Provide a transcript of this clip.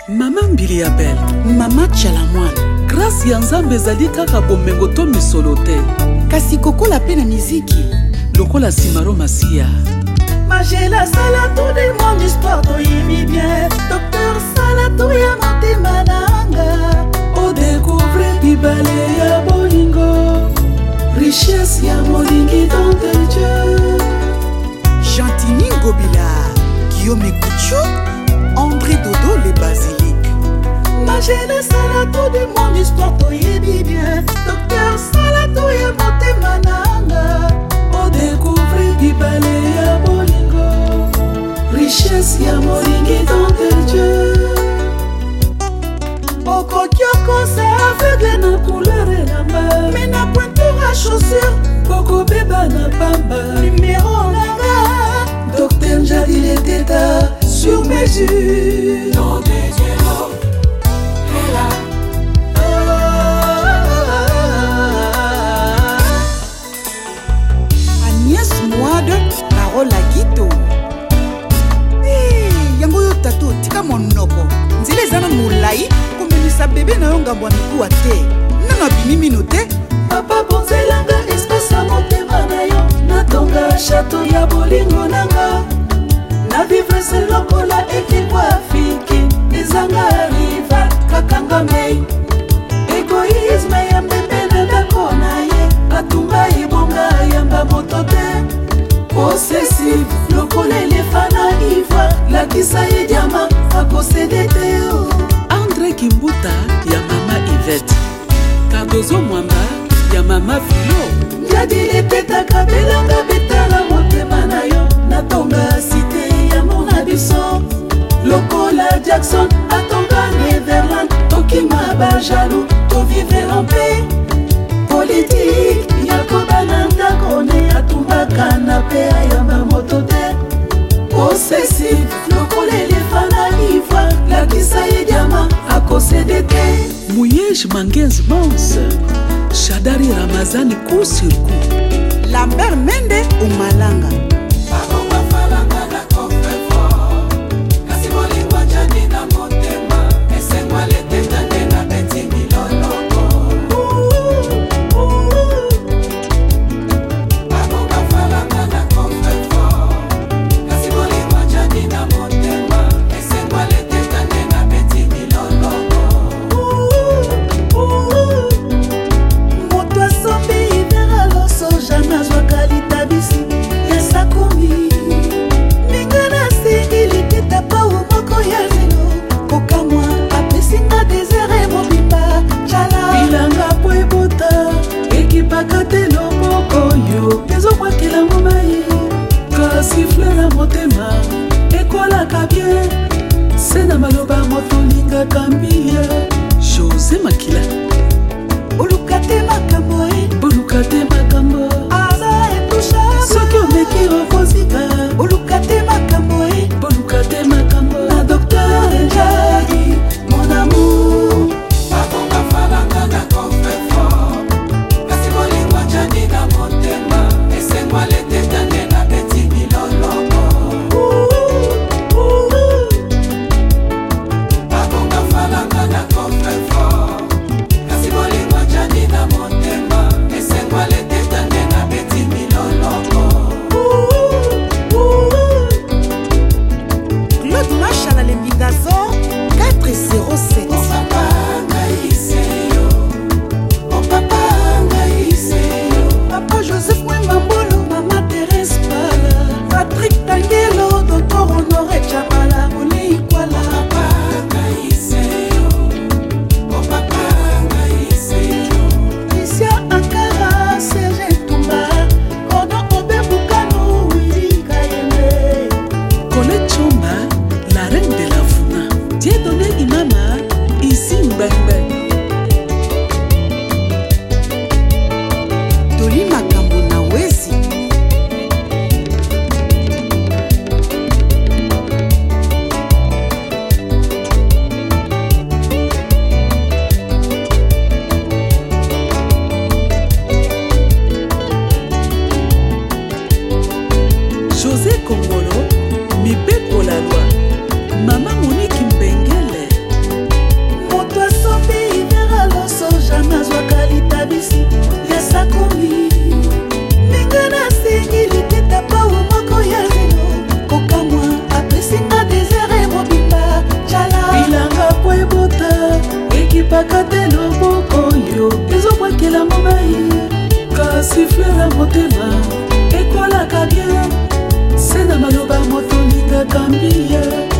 Mama Mbili ya Belle, Mama Chalamwana, grâce ya Nzambe ezali kaka bomengo to misolo te. kasi kokola pe na miziki Lokola Simaro Masia. Magela Salato des mondes du sport, toyebi bien. Docteur Salato ya motema nanga. O découvrir bibale ya bolingo, richesse ya molingi don de Dieu. Gentini Ngobila, Guillaume Couchou, André Dodo les Basiliques. Magela Salato des mondes du sport, toyebi bien. Docteur Salato ya motema nanga. O découvrir bibale ya bolingo, richesse ya molingi don de Dieu. Okokioko c'est aveugle na couleur elamba, mais na pointure à chaussure Koko beba na pamba. Numéro nanga Docteur Njadi les tétas sur mesure. Don de Dieu est là. Agnès Moide, Carole Aguito. Yango yo tato tika monoko nzela eza na molai komelisa bebe na yo ngambo ya mikuwa te nano abimi mino te. Papa bonzelanga espace ya motema na yo, natonga chateau ya bolingo nanga, na vivre se lokola ekipo afiki ezanga rival kakanga mei. Egoïsme ya mbebe na ndako na ye atumba ebonga yamba moto te. Possessive lokola elefa na ivoire, lakisa ye diama akosede te. André Kimbuta ya Mama Yvette. Cardozo Mwamba ya Mama Philo. Njadi letetaka belanga betala motema na yo, natonga cité ya mona biso. Lokola Jackson atonga Neverland, tokima ba jaloux to vivre en paix. Politique yakoba na ndako ne atumbaka na pe ayamba moto te. Possessive lokola elefa na ivoire, lakisa ye diama akosede te. Mouyej Mangenz Mons. Shadari Ramazani coup sur coup. Lambert Mende Umalanga. Fleur motema ekolaka bien, sena maloba motolinga kambia. José Makila. Boluka te makambo boluka te makambo aza etusha soki omeki okozika. Boluka te makambo boluka te makambo na Docteur Njadi mon amour. Bakonga falanga na confet fort, kasi bolingo Njadi na motema esengwa letetane na beti miloloko. Bakonga falanga na confet fort, kasi bolingo Njadi na motema esengwa letetane na beti miloloko. Claude Machala Lembingazo 407. Papa Joseph Mwembambolo, Mama Thérèse Pala, Patrick Tangelo, Docteur Honoré Chamala, Oli Kwala. Isia Ankara, Serge Tumba, Gordon Obe Bukano, Willy Kayembe. Colette Chomba, la reine de la Funa. fleur ya motema ekwalaka bien se na maloba moto lingaka mbiye